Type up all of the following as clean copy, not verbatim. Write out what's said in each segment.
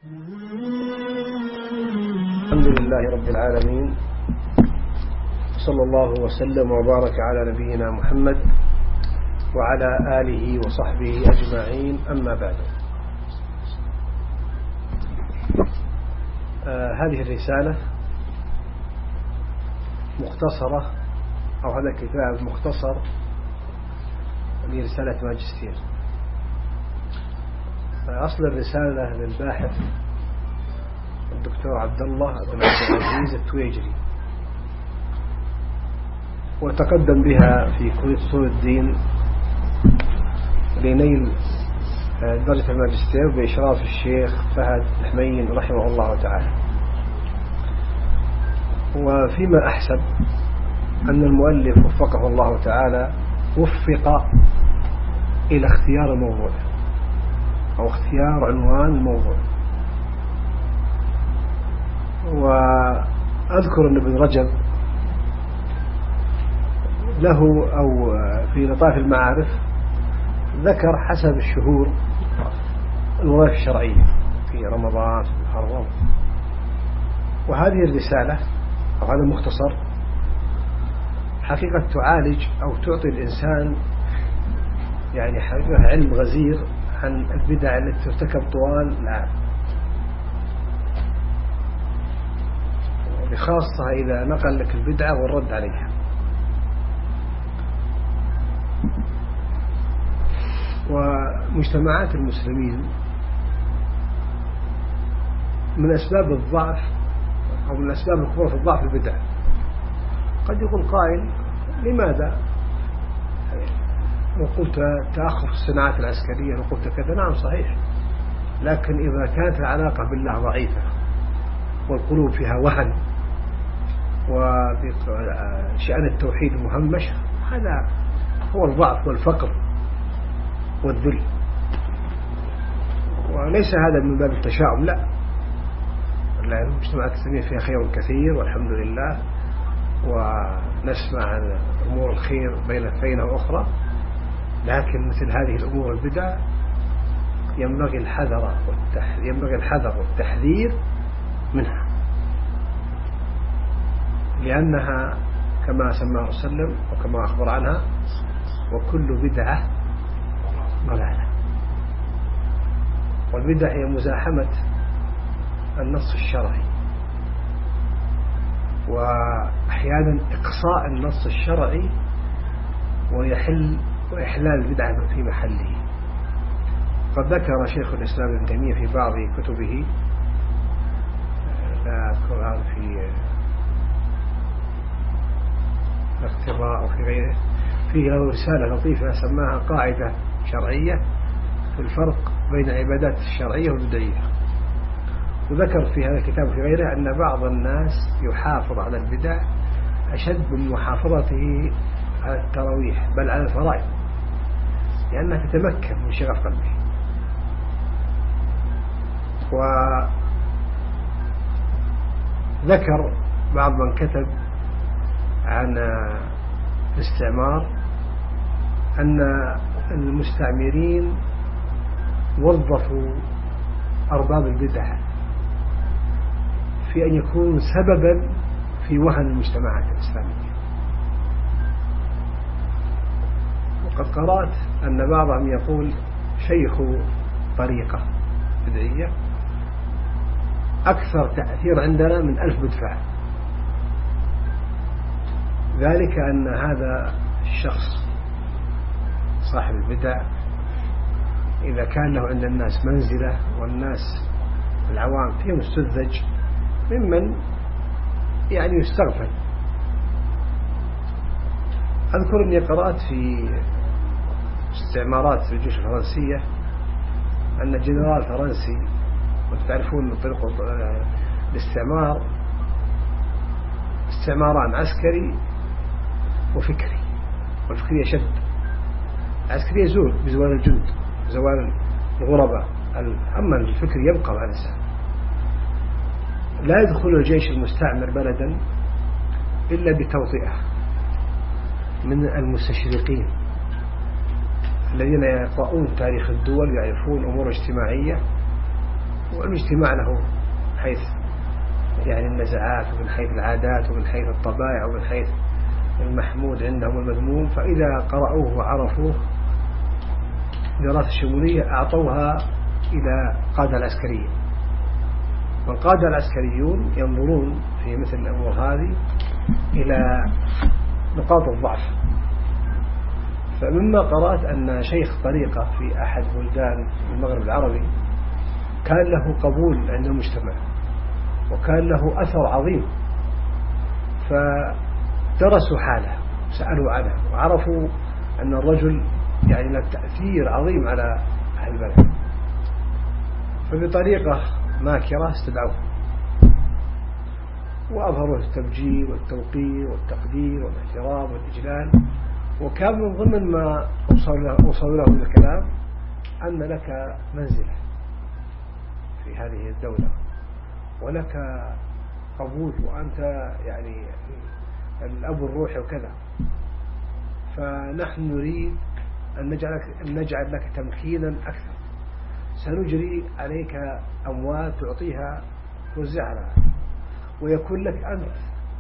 الحمد لله رب العالمين، صلى الله وسلم وبارك على نبينا محمد وعلى آله وصحبه أجمعين. أما بعد، هذه الرسالة مختصرة، أو هذا الكتاب مختصر لرسالة ماجستير. أصل الرسالة للباحث الدكتور عبد الله بن عبد العزيز التويجري، وتقدم بها في كلية أصول الدين لنيل درجة الماجستير بإشراف الشيخ فهد الحمين رحمه الله تعالى. وفيما أحسب أن المؤلف وفقه الله تعالى وفق إلى اختيار الموضوع أو اختيار عنوان الموضوع. وأذكر أن ابن رجب له أو في لطائف المعارف ذكر حسب الشهور الوظائف الشرعية في رمضان في محرم. وهذه الرسالة أو هذا المختصر حقيقة تعالج أو تعطي الإنسان يعني حقيقة علم غزير عن البدع التي ترتكب طوال العام، بخاصة إذا نقل لك البدعة والرد عليها. ومجتمعات المسلمين من أسباب الضعف أو من أسباب الكبرى في الضعف البدع. قد يقول قائل: لماذا؟ وقلت تأخر في الصناعات العسكرية وقلت كذا. نعم صحيح، لكن إذا كانت العلاقة بالله ضعيفة والقلوب فيها وهن وشأن التوحيد مهمش، هذا هو الضعف والفقر والذل. وليس هذا من باب التشاؤم، لا، المجتمعات الإسلامية فيها خير كثير والحمد لله، ونسمع عن أمور الخير بين فينة وأخرى، لكن مثل هذه الأمور البدع ينبغي الحذر والتحذير منها، لأنها كما سماه صلى الله عليه وسلم وكما أخبر عنها: وكل بدعة ضلالة. والبدع هي مزاحمة النص الشرعي، وأحيانا إقصاء النص الشرعي وإحلال البدعة في محله. قد ذكر شيخ الإسلام ابن تيمية في بعض كتبه، لا أذكرها في الاقتضاء وفي غيره، فيه له رسالة لطيفة سماها قاعدة شرعية في الفرق بين العبادات الشرعية والبدعية. وذكر في هذا الكتاب وفي غيره أن بعض الناس يحافظ على البدع أشد من محافظته على التراويح، بل على الفرائض، لأنها تتمكن من شغف قلبه. وذكر بعض من كتب عن الاستعمار أن المستعمرين وظفوا أرباب البدع في أن يكون سببا في وهن المجتمعات الإسلامية. وقد قرأت أن بعضهم يقول: شيخ طريقة بدعية أكثر تأثير عندنا من 1000 مدفع. ذلك أن هذا الشخص صاحب البدع إذا كان له عند الناس منزلة، والناس العوام فيهم السذج ممن يعني يستغفل. أذكر أني قرأت في استعمارات الجيوش الفرنسية أن جنرال فرنسي، وتعرفون من طريق الاستعمار استعماران: عسكري وفكري. والفكري يشد، العسكري يزول بزوال الجند، زوال الغرباء، أما الفكري يبقى مع الإنسان. لا يدخل الجيش المستعمر بلدا إلا بتوطئة من المستشرقين الذين يقرؤون تاريخ الدول، يعرفون أمور اجتماعية والاجتماع له من حيث يعني النزعات ومن حيث العادات ومن حيث الطبائع ومن حيث المحمود عندهم والمذموم. فإذا قرأوه وعرفوه دراسة شمولية أعطوها إلى قادة العسكرية، والقادة العسكريون ينظرون في مثل الأمور هذه إلى نقاط الضعف. فمما قرأت أن شيخ طريقة في أحد بلدان المغرب العربي كان له قبول عند المجتمع وكان له أثر عظيم، فدرسوا حاله وسألوا عنه وعرفوا أن الرجل يعني له تأثير عظيم على أهل البلد، فبطريقة ماكرة استدعوه وأظهروا التبجيل والتوقير والتقدير والاحترام والإجلال. وكان من ضمن ما وصلوا له بالكلام أن لك منزلة في هذه الدولة ولك قبول وأنت يعني الأب الروحي وكذا، فنحن نريد أن نجعل لك تمكينا أكثر، سنجري عليك أموال تعطيها توزعها ويكون لك أنت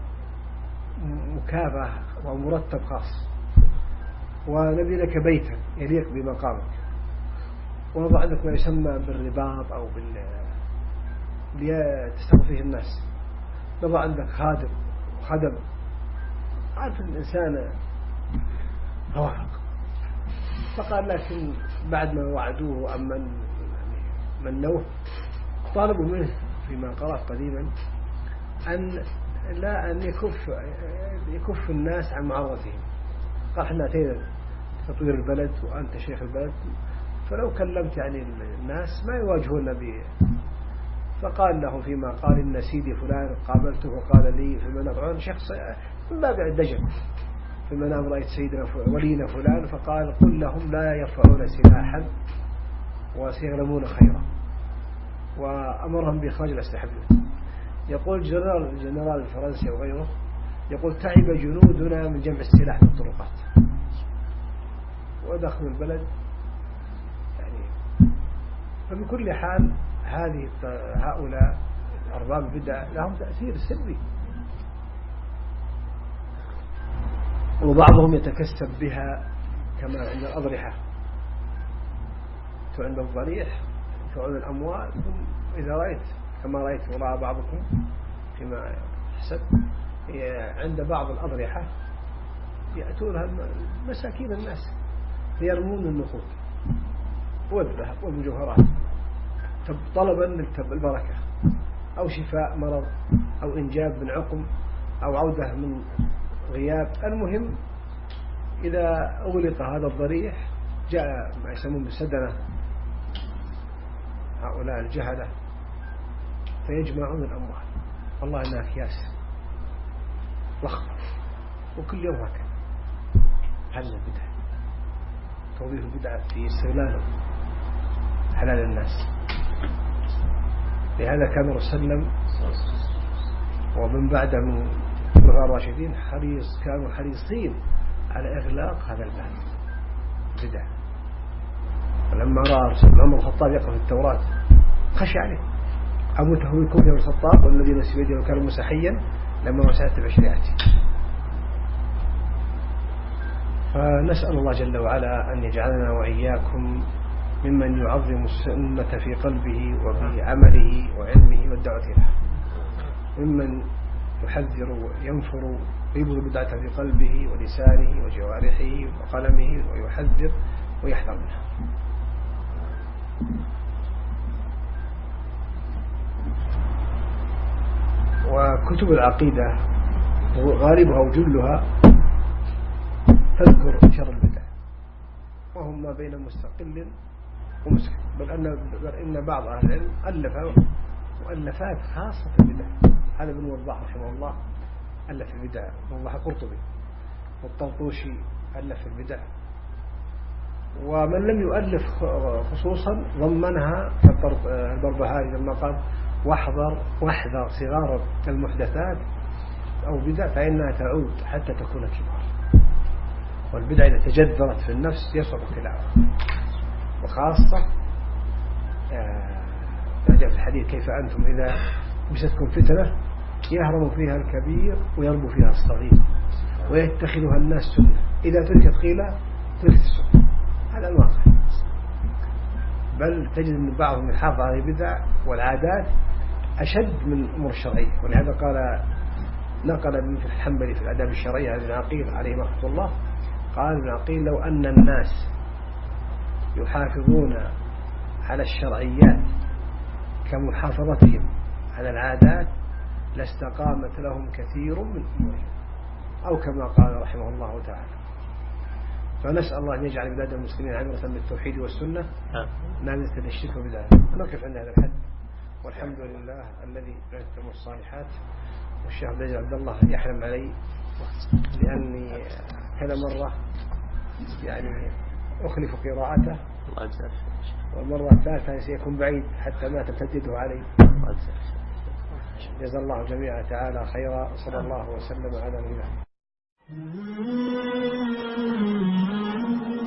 مكافأة ومرتب خاص، ونبي لك بيتا يليق بمقامك، ونضع عندك ما يسمى بالرباط أو لتستغل فيه الناس، نضع عندك خادم. عارف الإنسان توافق، فقال لكن بعد ما وعدوه أم منوه طالبوا منه فيما قرأت قديما أن يكف الناس عن معارضتهم. قال احنا أتينا تطوير البلد وأنت شيخ البلد، فلو كلمت يعني الناس ما يواجهون به. فقال له فيما قال إن سيدي فلان قابلته وقال لي في المنام شخص من باب الدجل في المنام رأيت سيدنا ولينا فلان، فقال قل لهم لا يرفعون سلاحا وسيغلمون خيرا، وأمرهم بإخراج الأسلحة. يقول الجنرال الفرنسي وغيره يقول تعب جنودنا من جمع السلاح في الطرقات ودخلوا البلد يعني. فبكل حال هؤلاء أرباب البدع لهم تأثير سلبي، وبعضهم يتكسب بها كما عند الأضرحة، عند الضريح تعود الأموال. إذا رأيت كما رأيت وراء بعضكم فيما حسب عند بعض الأضرحة يأتونها مساكين الناس فيرمون النقود والذهب والمجوهرات طلبا للبركة أو شفاء مرض أو إنجاب من عقم أو عودة من غياب. المهم إذا أغلق هذا الضريح جاء ما يسمون بالسدنة هؤلاء الجهلة فيجمعون الأموال، والله إنها أكياس ضخمة وكل يوم هكذا. هل البدع توظيف البدع في استغلال حلال الناس؟ لهذا كان الرسول صلى الله عليه وسلم ومن بعد من الخلفاء الراشدين كانوا حريصين على إغلاق هذا الباب بدع. ولما رأى عمر الخطاب يقرأ في التوراة خشي عليه أموت هويكم يا الخطاب والذي نفسي بيده وكان مسيحيا لما وسعت بشريعته. فنسأل الله جل وعلا أن يجعلنا وإياكم ممن يعظم السنة في قلبه وفي عمله وعلمه والدعوة له، ممن يحذر وينفر ويبغض البدعة في قلبه ولسانه وجوارحه وقلمه ويحذر ويحذر منها. وكتب العقيدة غالبها وجلها تذكر شر البدع وهم ما بين مستقل ومسكت، بل إن بعض أهل العلم ألف مؤلفات خاصة في البدع. هذا ابن وضاح رحمه الله ألف في البدع، وضاح قرطبي والطرطوشي ألف في البدع، ومن لم يؤلف خصوصا ضمنها كالبربهاري لما قال واحذر صغار المحدثات أو بدع فإنها تعود حتى تكون كبار، والبدع إذا تجذرت في النفس يصعب خلافها، وخاصة جاء في الحديث كيف أنتم إذا مستكم فتنة يهرم فيها الكبير ويربو فيها الصغير ويتخذها الناس سنة، إذا تركت قيل تركت السنة. هذا الواقع. بل تجد أن بعضهم يحافظ على البدع والعادات أشد من الأمور الشرعية. ولهذا قال نقل ابن الحنبلي في الآداب الشرعية ابن عقيل عليه رحمة الله، قال ابن عقيل لو أن الناس يحافظون على الشرعيات كمحافظتهم على العادات لاستقامت لهم كثير من أمورهم، أو كما قال رحمه الله تعالى. فنسأل الله أن يجعل بلاد المسلمين عمرة بالتوحيد والسنة نازلة للشرك وبدعة. نقف عند هذا الحد، والحمد لله الذي يتم الصالحات. والشيخ عبد الله يحرم علي لأني كذا مرة يعني أخلف قراءته، والمرة الثالثة سيكون بعيد حتى ما تمتده علي. جزا الله جميعا تعالى خيرا، صلى الله وسلم على نبينا.